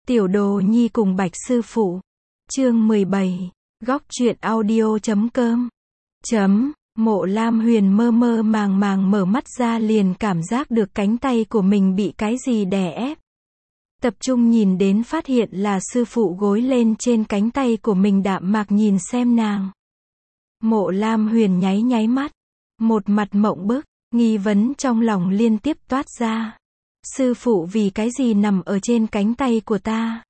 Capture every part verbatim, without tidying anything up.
Tiểu Đồ Nhi cùng Bạch sư phụ. Chương mười bảy. Góc truyện audio chấm com. Chấm. Mộ Lam Huyền mơ mơ màng màng mở mắt ra liền cảm giác được cánh tay của mình bị cái gì đè ép. Tập trung nhìn đến phát hiện là sư phụ gối lên trên cánh tay của mình đạm mạc nhìn xem nàng. Mộ Lam Huyền nháy nháy mắt. Một mặt mộng bức, nghi vấn trong lòng liên tiếp toát ra. Sư phụ vì cái gì nằm ở trên cánh tay của ta?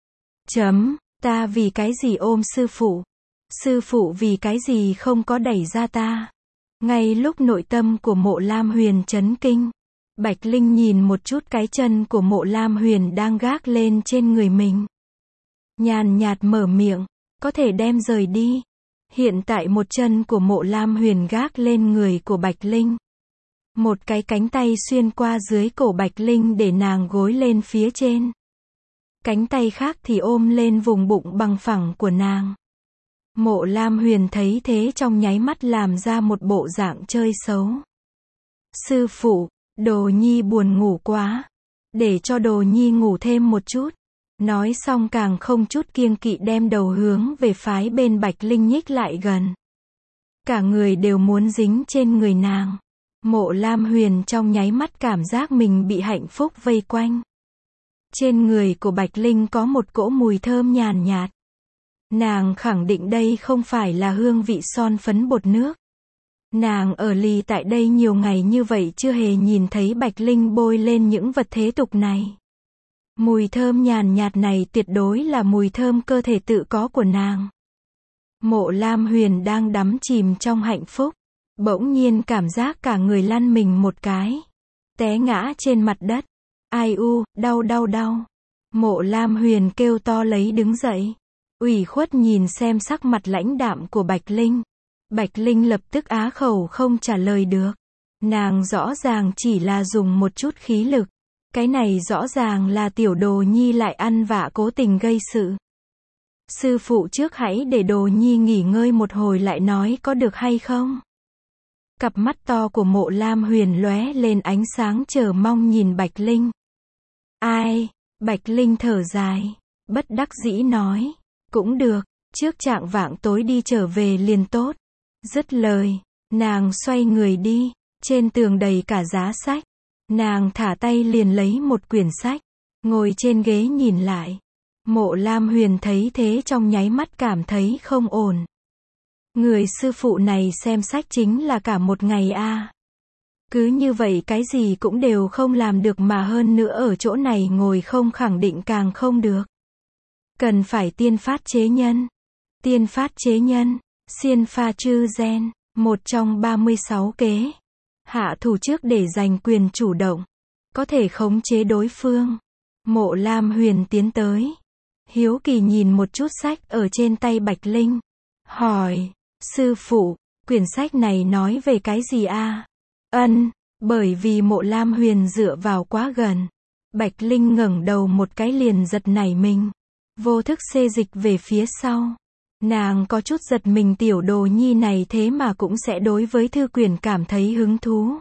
Chấm. Ta vì cái gì ôm sư phụ? Sư phụ vì cái gì không có đẩy ra ta? Ngay lúc nội tâm của Mộ Lam Huyền chấn kinh, Bạch Linh nhìn một chút cái chân của Mộ Lam Huyền đang gác lên trên người mình. Nhàn nhạt mở miệng, có thể đem rời đi. Hiện tại một chân của Mộ Lam Huyền gác lên người của Bạch Linh. Một cái cánh tay xuyên qua dưới cổ Bạch Linh để nàng gối lên phía trên. Cánh tay khác thì ôm lên vùng bụng bằng phẳng của nàng. Mộ Lam Huyền thấy thế trong nháy mắt làm ra một bộ dạng chơi xấu. Sư phụ, Đồ Nhi buồn ngủ quá. Để cho Đồ Nhi ngủ thêm một chút. Nói xong càng không chút kiêng kỵ đem đầu hướng về phái bên Bạch Linh nhích lại gần. Cả người đều muốn dính trên người nàng. Mộ Lam Huyền trong nháy mắt cảm giác mình bị hạnh phúc vây quanh. Trên người của Bạch Linh có một cỗ mùi thơm nhàn nhạt. Nàng khẳng định đây không phải là hương vị son phấn bột nước. Nàng ở lì tại đây nhiều ngày như vậy chưa hề nhìn thấy Bạch Linh bôi lên những vật thế tục này. Mùi thơm nhàn nhạt này tuyệt đối là mùi thơm cơ thể tự có của nàng. Mộ Lam Huyền đang đắm chìm trong hạnh phúc. Bỗng nhiên cảm giác cả người lăn mình một cái. Té ngã trên mặt đất. Ai u, đau đau đau. Mộ Lam Huyền kêu to lấy đứng dậy. Ủy khuất nhìn xem sắc mặt lãnh đạm của Bạch Linh. Bạch Linh lập tức á khẩu không trả lời được. Nàng rõ ràng chỉ là dùng một chút khí lực. Cái này rõ ràng là Tiểu Đồ Nhi lại ăn vạ cố tình gây sự. Sư phụ trước hãy để Đồ Nhi nghỉ ngơi một hồi lại nói có được hay không? Cặp mắt to của Mộ Lam Huyền lóe lên ánh sáng chờ mong nhìn Bạch Linh. Ai? Bạch Linh thở dài. Bất đắc dĩ nói. Cũng được, trước trạng vạng tối đi trở về liền tốt. Dứt lời, nàng xoay người đi. Trên tường đầy cả giá sách. Nàng thả tay liền lấy một quyển sách. Ngồi trên ghế nhìn lại. Mộ Lam Huyền thấy thế trong nháy mắt cảm thấy không ổn. Người sư phụ này xem sách chính là cả một ngày a. À. Cứ như vậy cái gì cũng đều không làm được mà hơn nữa ở chỗ này ngồi không khẳng định càng không được. Cần phải tiên phát chế nhân. Tiên phát chế nhân, xiên pha chư gen, một trong ba mươi sáu kế. Hạ thủ trước để giành quyền chủ động. Có thể khống chế đối phương. Mộ Lam Huyền tiến tới. Hiếu kỳ nhìn một chút sách ở trên tay Bạch Linh. Hỏi. Sư phụ, quyển sách này nói về cái gì a? À? Ân, bởi vì Mộ Lam Huyền dựa vào quá gần. Bạch Linh ngẩng đầu một cái liền giật nảy mình. Vô thức xê dịch về phía sau. Nàng có chút giật mình Tiểu Đồ Nhi này thế mà cũng sẽ đối với thư quyển cảm thấy hứng thú.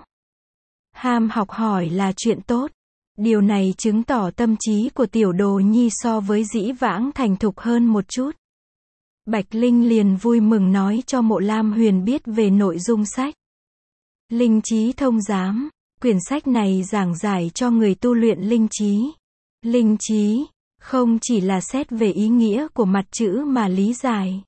Ham học hỏi là chuyện tốt. Điều này chứng tỏ tâm trí của Tiểu Đồ Nhi so với dĩ vãng thành thục hơn một chút. Bạch Linh liền vui mừng nói cho Mộ Lam Huyền biết về nội dung sách. Linh trí thông giám. Quyển sách này giảng giải cho người tu luyện linh trí. Linh trí, không chỉ là xét về ý nghĩa của mặt chữ mà lý giải.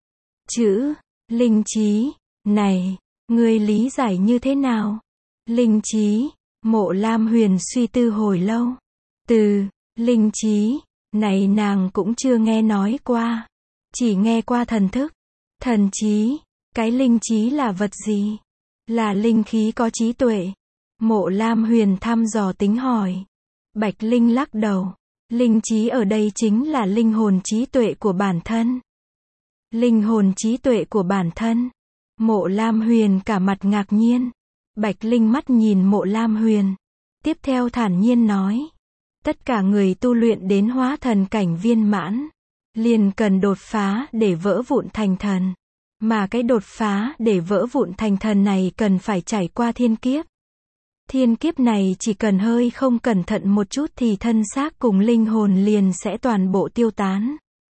Chữ, linh trí, này, người lý giải như thế nào? Linh trí, Mộ Lam Huyền suy tư hồi lâu. Từ, linh trí, này nàng cũng chưa nghe nói qua. Chỉ nghe qua thần thức. Thần trí, cái linh trí là vật gì? Là linh khí có trí tuệ. Mộ Lam Huyền thăm dò tính hỏi. Bạch Linh lắc đầu. Linh trí ở đây chính là linh hồn trí tuệ của bản thân. Linh hồn trí tuệ của bản thân. Mộ Lam Huyền cả mặt ngạc nhiên. Bạch Linh mắt nhìn Mộ Lam Huyền. Tiếp theo thản nhiên nói. Tất cả người tu luyện đến hóa thần cảnh viên mãn. Liền cần đột phá để vỡ vụn thành thần. Mà cái đột phá để vỡ vụn thành thần này cần phải trải qua thiên kiếp. Thiên kiếp này chỉ cần hơi không cẩn thận một chút thì thân xác cùng linh hồn liền sẽ toàn bộ tiêu tán.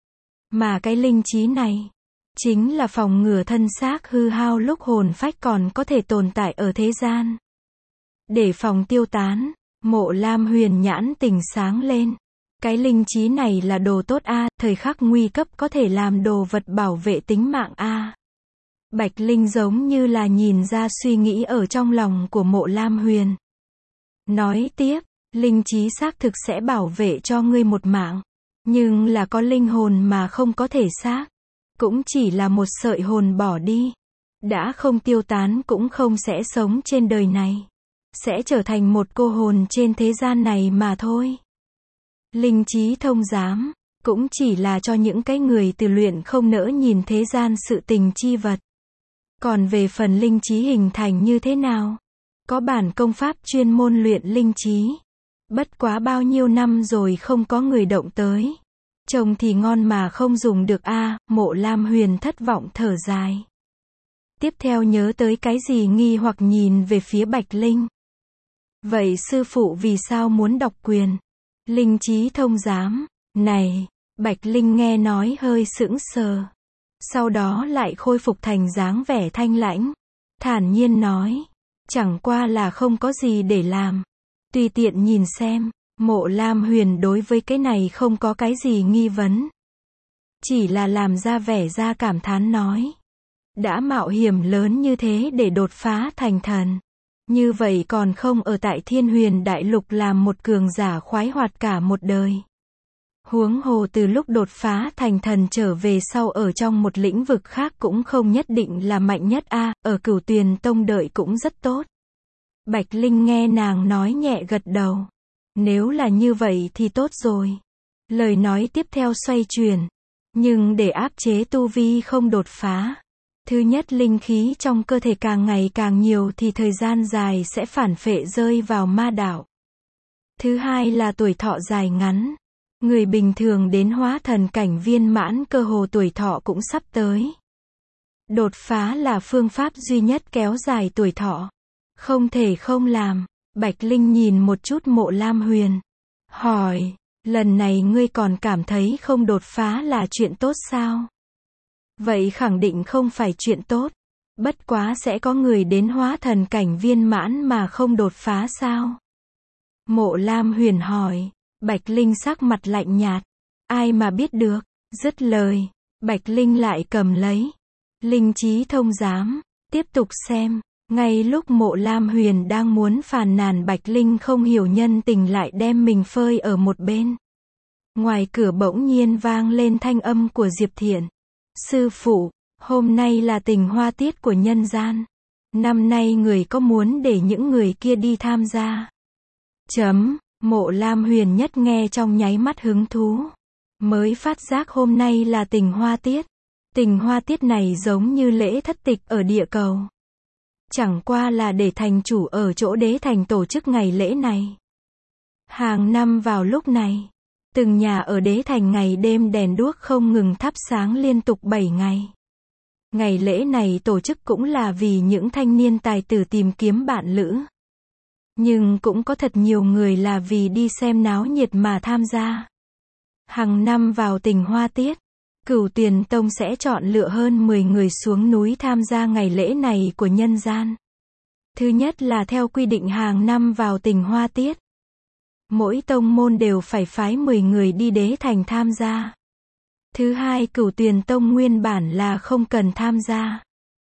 Mà cái linh trí này, chính là phòng ngừa thân xác hư hao lúc hồn phách còn có thể tồn tại ở thế gian. Để phòng tiêu tán, Mộ Lam Huyền nhãn tình sáng lên. Cái linh trí này là đồ tốt a, thời khắc nguy cấp có thể làm đồ vật bảo vệ tính mạng a. Bạch Linh giống như là nhìn ra suy nghĩ ở trong lòng của Mộ Lam Huyền. Nói tiếp, linh trí xác thực sẽ bảo vệ cho ngươi một mạng. Nhưng là có linh hồn mà không có thể xác. Cũng chỉ là một sợi hồn bỏ đi. Đã không tiêu tán cũng không sẽ sống trên đời này. Sẽ trở thành một cô hồn trên thế gian này mà thôi. Linh trí thông giám, cũng chỉ là cho những cái người từ luyện không nỡ nhìn thế gian sự tình chi vật. Còn về phần linh trí hình thành như thế nào? Có bản công pháp chuyên môn luyện linh trí. Bất quá bao nhiêu năm rồi không có người động tới. Trông thì ngon mà không dùng được a. Mộ Lam Huyền thất vọng thở dài. Tiếp theo nhớ tới cái gì nghi hoặc nhìn về phía Bạch Linh. Vậy sư phụ vì sao muốn đọc quyền? Linh trí thông giám, này, Bạch Linh nghe nói hơi sững sờ. Sau đó lại khôi phục thành dáng vẻ thanh lãnh. Thản nhiên nói, chẳng qua là không có gì để làm. Tùy tiện nhìn xem, Mộ Lam Huyền đối với cái này không có cái gì nghi vấn. Chỉ là làm ra vẻ ra cảm thán nói. Đã mạo hiểm lớn như thế để đột phá thành thần. Như vậy còn không ở tại Thiên Huyền Đại Lục làm một cường giả khoái hoạt cả một đời. Huống hồ từ lúc đột phá thành thần trở về sau ở trong một lĩnh vực khác cũng không nhất định là mạnh nhất a, ở Cửu Tuyền Tông đợi cũng rất tốt. Bạch Linh nghe nàng nói nhẹ gật đầu. Nếu là như vậy thì tốt rồi. Lời nói tiếp theo xoay chuyển. Nhưng để áp chế tu vi không đột phá. Thứ nhất linh khí trong cơ thể càng ngày càng nhiều thì thời gian dài sẽ phản phệ rơi vào ma đạo. Thứ hai là tuổi thọ dài ngắn. Người bình thường đến hóa thần cảnh viên mãn cơ hồ tuổi thọ cũng sắp tới. Đột phá là phương pháp duy nhất kéo dài tuổi thọ. Không thể không làm. Bạch Linh nhìn một chút Mộ Lam Huyền. Hỏi, lần này ngươi còn cảm thấy không đột phá là chuyện tốt sao? Vậy khẳng định không phải chuyện tốt. Bất quá sẽ có người đến hóa thần cảnh viên mãn mà không đột phá sao? Mộ Lam Huyền hỏi. Bạch Linh sắc mặt lạnh nhạt. Ai mà biết được. Dứt lời, Bạch Linh lại cầm lấy. Linh trí thông giám. Tiếp tục xem. Ngay lúc Mộ Lam Huyền đang muốn phàn nàn Bạch Linh không hiểu nhân tình lại đem mình phơi ở một bên. Ngoài cửa bỗng nhiên vang lên thanh âm của Diệp Thiện. Sư phụ, hôm nay là tình hoa tiết của nhân gian. Năm nay người có muốn để những người kia đi tham gia? Chấm, Mộ Lam Huyền nhất nghe trong nháy mắt hứng thú. Mới phát giác hôm nay là tình hoa tiết. Tình hoa tiết này giống như lễ thất tịch ở địa cầu. Chẳng qua là để thành chủ ở chỗ đế thành tổ chức ngày lễ này. Hàng năm vào lúc này, từng nhà ở đế thành ngày đêm đèn đuốc không ngừng thắp sáng liên tục bảy ngày. Ngày lễ này tổ chức cũng là vì những thanh niên tài tử tìm kiếm bạn lữ. Nhưng cũng có thật nhiều người là vì đi xem náo nhiệt mà tham gia. Hàng năm vào tình hoa tiết, Cửu Tuyền Tông sẽ chọn lựa hơn mười người xuống núi tham gia ngày lễ này của nhân gian. Thứ nhất là theo quy định hàng năm vào tình hoa tiết. Mỗi tông môn đều phải phái mười người đi đế thành tham gia. Thứ hai Cửu Tuyền Tông nguyên bản là không cần tham gia.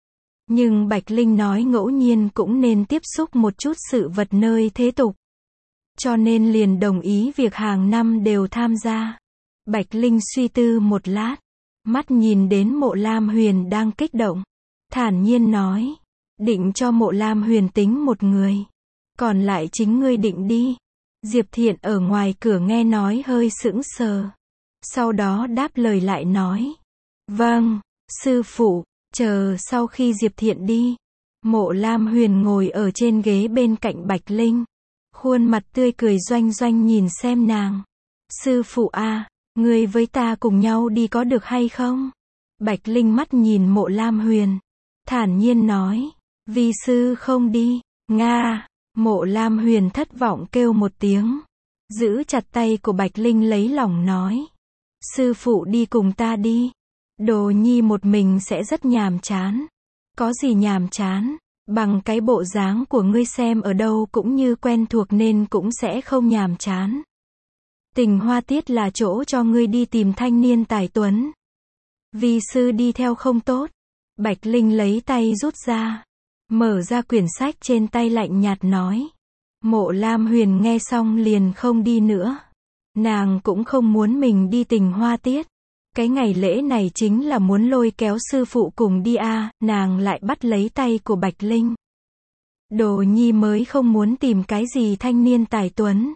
Nhưng Bạch Linh nói ngẫu nhiên cũng nên tiếp xúc một chút sự vật nơi thế tục. Cho nên liền đồng ý việc hàng năm đều tham gia. Bạch Linh suy tư một lát. Mắt nhìn đến Mộ Lam Huyền đang kích động. Thản nhiên nói. Định cho Mộ Lam Huyền tính một người. Còn lại chính ngươi định đi. Diệp Thiện ở ngoài cửa nghe nói hơi sững sờ. Sau đó đáp lời lại nói. Vâng, sư phụ. Chờ sau khi Diệp Thiện đi. Mộ Lam Huyền ngồi ở trên ghế bên cạnh Bạch Linh. Khuôn mặt tươi cười doanh doanh nhìn xem nàng. Sư phụ a, ngươi với ta cùng nhau đi có được hay không? Bạch Linh mắt nhìn Mộ Lam Huyền. Thản nhiên nói. Vi sư không đi. Nga. Mộ Lam Huyền thất vọng kêu một tiếng. Giữ chặt tay của Bạch Linh lấy lòng nói. Sư phụ đi cùng ta đi. Đồ nhi một mình sẽ rất nhàm chán. Có gì nhàm chán, bằng cái bộ dáng của ngươi xem ở đâu cũng như quen thuộc nên cũng sẽ không nhàm chán. Tình Hoa Tiết là chỗ cho ngươi đi tìm thanh niên tài tuấn. Vi sư đi theo không tốt. Bạch Linh lấy tay rút ra. Mở ra quyển sách trên tay lạnh nhạt nói. Mộ Lam Huyền nghe xong liền không đi nữa. Nàng cũng không muốn mình đi Tình Hoa Tiết. Cái ngày lễ này chính là muốn lôi kéo sư phụ cùng đi a, à, nàng lại bắt lấy tay của Bạch Linh. Đồ nhi mới không muốn tìm cái gì thanh niên tài tuấn.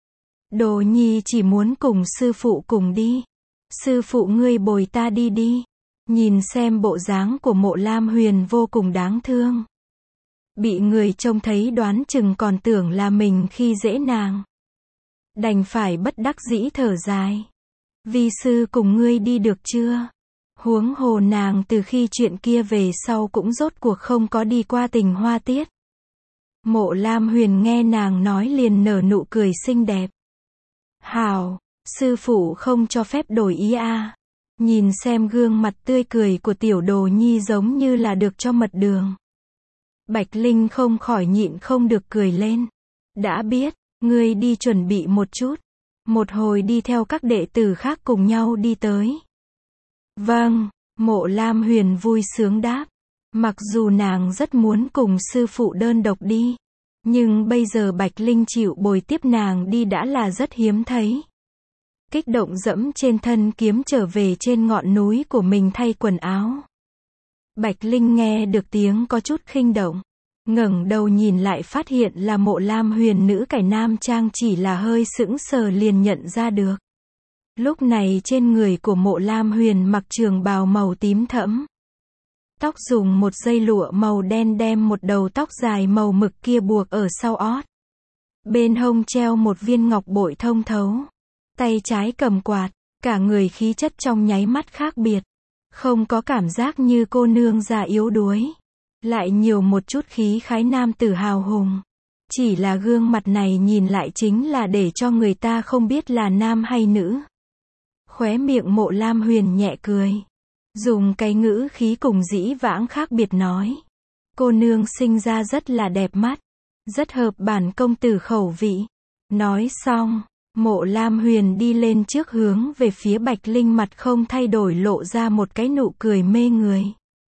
Đồ nhi chỉ muốn cùng sư phụ cùng đi. Sư phụ ngươi bồi ta đi đi. Nhìn xem bộ dáng của Mộ Lam Huyền vô cùng đáng thương. Bị người trông thấy đoán chừng còn tưởng là mình khi dễ nàng. Đành phải bất đắc dĩ thở dài. Vi sư cùng ngươi đi được chưa? Huống hồ nàng từ khi chuyện kia về sau cũng rốt cuộc không có đi qua Tình Hoa Tiết. Mộ Lam Huyền nghe nàng nói liền nở nụ cười xinh đẹp. Hảo, sư phụ không cho phép đổi ý a. À. Nhìn xem gương mặt tươi cười của tiểu đồ nhi giống như là được cho mật đường. Bạch Linh không khỏi nhịn không được cười lên. Đã biết, ngươi đi chuẩn bị một chút. Một hồi đi theo các đệ tử khác cùng nhau đi tới. Vâng, Mộ Lam Huyền vui sướng đáp. Mặc dù nàng rất muốn cùng sư phụ đơn độc đi. Nhưng bây giờ Bạch Linh chịu bồi tiếp nàng đi đã là rất hiếm thấy. Kích động dẫm trên thân kiếm trở về trên ngọn núi của mình thay quần áo. Bạch Linh nghe được tiếng có chút khinh động. Ngẩng đầu nhìn lại phát hiện là Mộ Lam Huyền nữ cải nam trang, chỉ là hơi sững sờ liền nhận ra được. Lúc này trên người của Mộ Lam Huyền mặc trường bào màu tím thẫm. Tóc dùng một dây lụa màu đen đem một đầu tóc dài màu mực kia buộc ở sau ót. Bên hông treo một viên ngọc bội thông thấu. Tay trái cầm quạt, cả người khí chất trong nháy mắt khác biệt. Không có cảm giác như cô nương già yếu đuối. Lại nhiều một chút khí khái nam tử hào hùng. Chỉ là gương mặt này nhìn lại chính là để cho người ta không biết là nam hay nữ. Khóe miệng Mộ Lam Huyền nhẹ cười. Dùng cái ngữ khí cùng dĩ vãng khác biệt nói. Cô nương sinh ra rất là đẹp mắt. Rất hợp bản công tử khẩu vị. Nói xong, Mộ Lam Huyền đi lên trước hướng về phía Bạch Linh, mặt không thay đổi lộ ra một cái nụ cười mê người.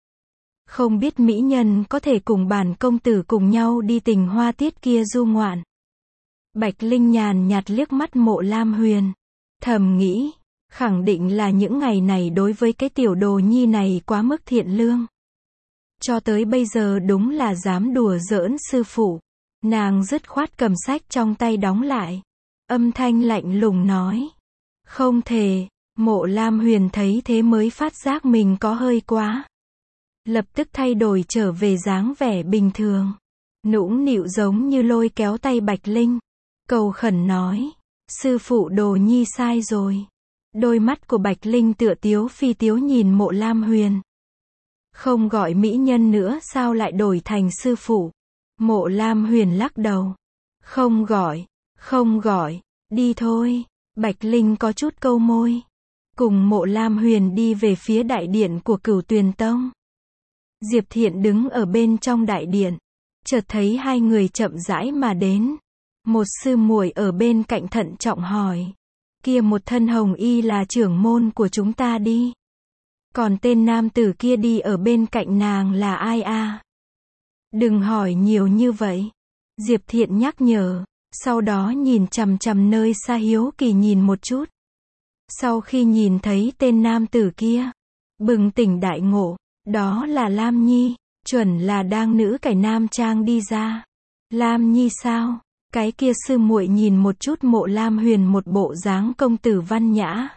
Không biết mỹ nhân có thể cùng bản công tử cùng nhau đi Tình Hoa Tiết kia du ngoạn. Bạch Linh nhàn nhạt liếc mắt Mộ Lam Huyền. Thầm nghĩ, khẳng định là những ngày này đối với cái tiểu đồ nhi này quá mức thiện lương. Cho tới bây giờ đúng là dám đùa giỡn sư phụ. Nàng dứt khoát cầm sách trong tay đóng lại. Âm thanh lạnh lùng nói. Không thể. Mộ Lam Huyền thấy thế mới phát giác mình có hơi quá. Lập tức thay đổi trở về dáng vẻ bình thường. Nũng nịu giống như lôi kéo tay Bạch Linh. Cầu khẩn nói. Sư phụ đồ nhi sai rồi. Đôi mắt của Bạch Linh tựa tiếu phi tiếu nhìn Mộ Lam Huyền. Không gọi mỹ nhân nữa sao lại đổi thành sư phụ? Mộ Lam Huyền lắc đầu. Không gọi, không gọi, đi thôi. Bạch Linh có chút câu môi. Cùng Mộ Lam Huyền đi về phía đại điện của Cửu Tuyền Tông. Diệp Thiện đứng ở bên trong đại điện. Chợt thấy hai người chậm rãi mà đến. Một sư muội ở bên cạnh thận trọng hỏi. Kia một thân hồng y là trưởng môn của chúng ta đi. Còn tên nam tử kia đi ở bên cạnh nàng là ai a? À? Đừng hỏi nhiều như vậy. Diệp Thiện nhắc nhở. Sau đó nhìn chằm chằm nơi xa hiếu kỳ nhìn một chút. Sau khi nhìn thấy tên nam tử kia, bừng tỉnh đại ngộ. Đó là Lam Nhi. Chuẩn là đang nữ cải nam trang đi ra. Lam Nhi sao? Cái kia sư muội nhìn một chút Mộ Lam Huyền một bộ dáng công tử văn nhã.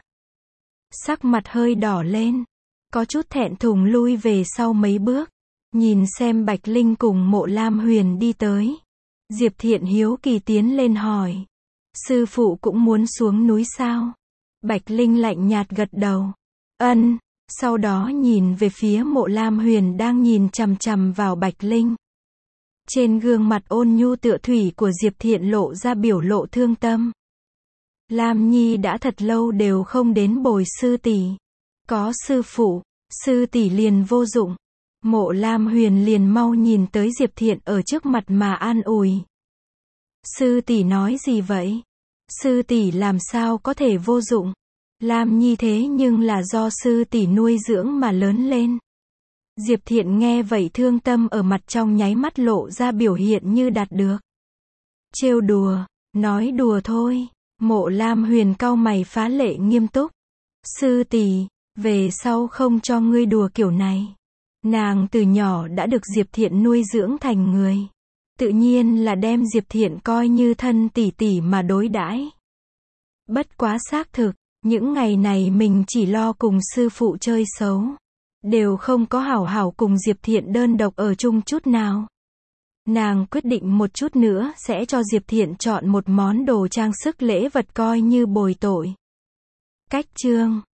Sắc mặt hơi đỏ lên. Có chút thẹn thùng lui về sau mấy bước. Nhìn xem Bạch Linh cùng Mộ Lam Huyền đi tới. Diệp Thiện hiếu kỳ tiến lên hỏi. Sư phụ cũng muốn xuống núi sao? Bạch Linh lạnh nhạt gật đầu. Ân. Sau đó nhìn về phía Mộ Lam Huyền đang nhìn chằm chằm vào Bạch Linh. Trên gương mặt ôn nhu tựa thủy của Diệp Thiện lộ ra biểu lộ thương tâm. Lam Nhi đã thật lâu đều không đến bồi sư tỷ. Có sư phụ, sư tỷ liền vô dụng. Mộ Lam Huyền liền mau nhìn tới Diệp Thiện ở trước mặt mà an ủi. Sư tỷ nói gì vậy? Sư tỷ làm sao có thể vô dụng? Lam Nhi thế nhưng là do sư tỷ nuôi dưỡng mà lớn lên. Diệp Thiện nghe vậy thương tâm ở mặt trong nháy mắt lộ ra biểu hiện như đạt được. Trêu đùa, nói đùa thôi. Mộ Lam Huyền cau mày phá lệ nghiêm túc. Sư tỷ, về sau không cho ngươi đùa kiểu này. Nàng từ nhỏ đã được Diệp Thiện nuôi dưỡng thành người. Tự nhiên là đem Diệp Thiện coi như thân tỷ tỷ mà đối đãi. Bất quá xác thực, những ngày này mình chỉ lo cùng sư phụ chơi xấu. Đều không có hảo hảo cùng Diệp Thiện đơn độc ở chung chút nào. Nàng quyết định một chút nữa sẽ cho Diệp Thiện chọn một món đồ trang sức lễ vật coi như bồi tội. Cách chương